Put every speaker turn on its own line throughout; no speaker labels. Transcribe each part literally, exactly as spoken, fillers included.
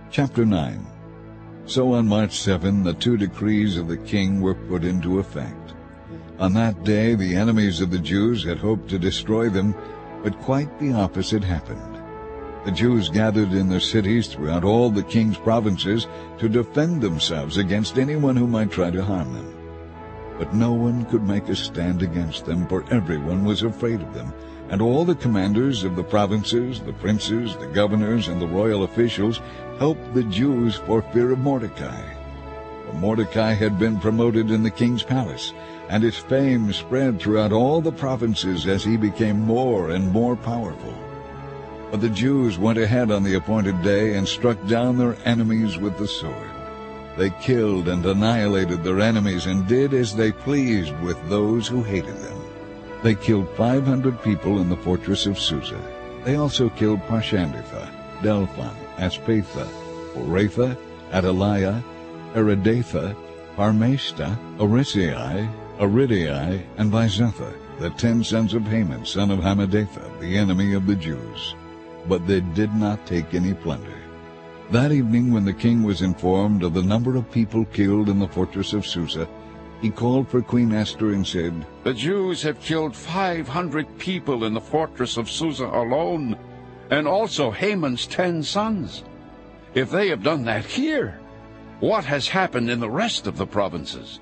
Chapter nine. So on March seventh the two decrees of the king were put into effect. On that day the enemies of the Jews had hoped to destroy them, but quite the opposite happened. The Jews gathered in their cities throughout all the king's provinces to defend themselves against anyone who might try to harm them. But no one could make a stand against them, for everyone was afraid of them, and all the commanders of the provinces, the princes, the governors, and the royal officials helped the Jews for fear of Mordecai. For Mordecai had been promoted in the king's palace, and his fame spread throughout all the provinces as he became more and more powerful. But the Jews went ahead on the appointed day and struck down their enemies with the sword. They killed and annihilated their enemies and did as they pleased with those who hated them. They killed five hundred people in the fortress of Susa. They also killed Parshandatha, Delphon, Aspatha, Oratha, Adaliah, Aridatha, Parmesta, Arisai, Aridai, and Vizatha, the ten sons of Haman, son of Hammedatha, the enemy of the Jews. But they did not take any plunder. That evening, when the king was informed of the number of people killed in the fortress of Susa, he called for Queen Esther and said,
"The Jews have killed five hundred people in the fortress of Susa alone, and also Haman's ten sons. If they have done that here, what has happened in the rest of the provinces?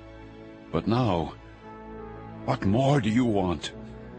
But now, what more do you want?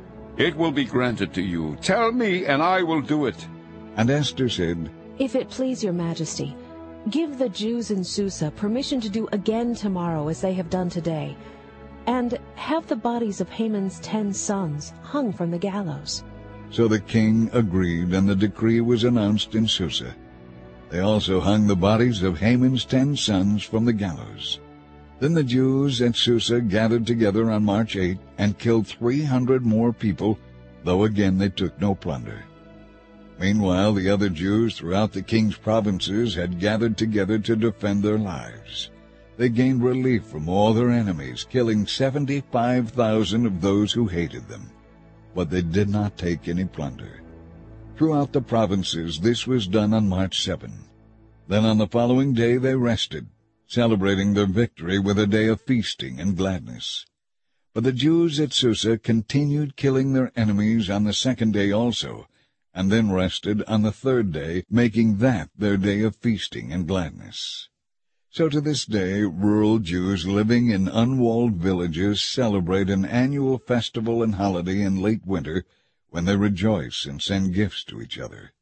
It will be granted to you. Tell me, and I will do it."
And Esther said,
"If it please your majesty, give the Jews in Susa permission to do again tomorrow as they have done today, and have the bodies of Haman's ten sons hung from the gallows."
So the king agreed, and the decree was announced in Susa. They also hung the bodies of Haman's ten sons from the gallows. Then the Jews at Susa gathered together on March eighth and killed three hundred more people, though again they took no plunder. Meanwhile, the other Jews throughout the king's provinces had gathered together to defend their lives. They gained relief from all their enemies, killing seventy-five thousand of those who hated them. But they did not take any plunder. Throughout the provinces this was done on March seventh. Then on the following day they rested, celebrating their victory with a day of feasting and gladness. But the Jews at Susa continued killing their enemies on the second day also, and then rested on the third day, making that their day of feasting and gladness. So to this day rural Jews living in unwalled villages celebrate an annual festival and holiday in late winter, when they rejoice and send gifts to each other.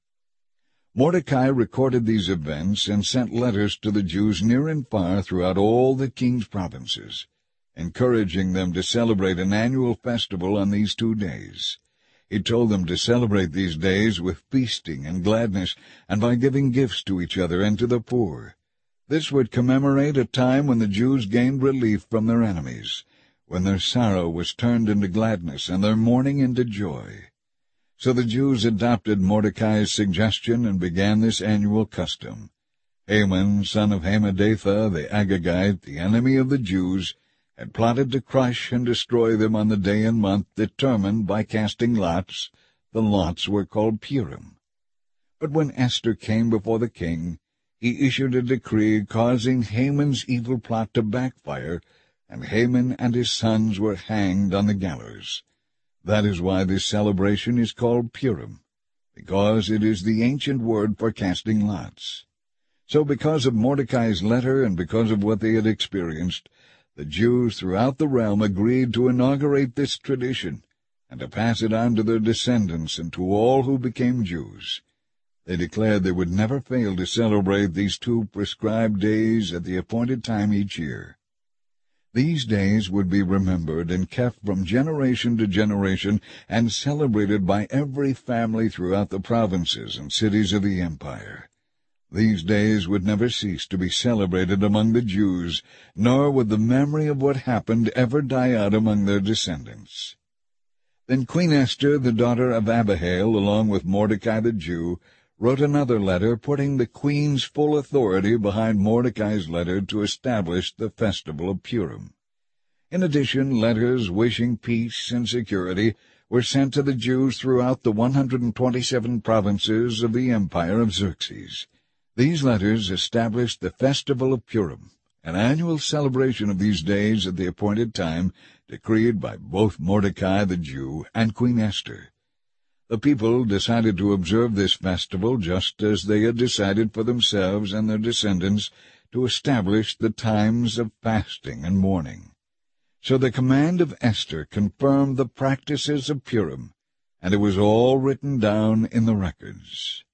Mordecai recorded these events and sent letters to the Jews near and far throughout all the king's provinces, encouraging them to celebrate an annual festival on these two days. He told them to celebrate these days with feasting and gladness, and by giving gifts to each other and to the poor. This would commemorate a time when the Jews gained relief from their enemies, when their sorrow was turned into gladness and their mourning into joy. So the Jews adopted Mordecai's suggestion and began this annual custom. Haman, son of Hammedatha, the Agagite, the enemy of the Jews, had plotted to crush and destroy them on the day and month determined by casting lots. The lots were called Purim. But when Esther came before the king, he issued a decree causing Haman's evil plot to backfire, and Haman and his sons were hanged on the gallows. That is why this celebration is called Purim, because it is the ancient word for casting lots. So because of Mordecai's letter and because of what they had experienced, the Jews throughout the realm agreed to inaugurate this tradition and to pass it on to their descendants and to all who became Jews. They declared they would never fail to celebrate these two prescribed days at the appointed time each year. These days would be remembered and kept from generation to generation and celebrated by every family throughout the provinces and cities of the empire. These days would never cease to be celebrated among the Jews, nor would the memory of what happened ever die out among their descendants. Then Queen Esther, the daughter of Abihail, along with Mordecai the Jew, wrote another letter putting the queen's full authority behind Mordecai's letter to establish the festival of Purim. In addition, letters wishing peace and security were sent to the Jews throughout the one hundred twenty-seven provinces of the empire of Xerxes. These letters established the festival of Purim, an annual celebration of these days at the appointed time, decreed by both Mordecai the Jew and Queen Esther. The people decided to observe this festival just as they had decided for themselves and their descendants to establish the times of fasting and mourning. So the command of Esther confirmed the practices of Purim, and it was all written down in the records.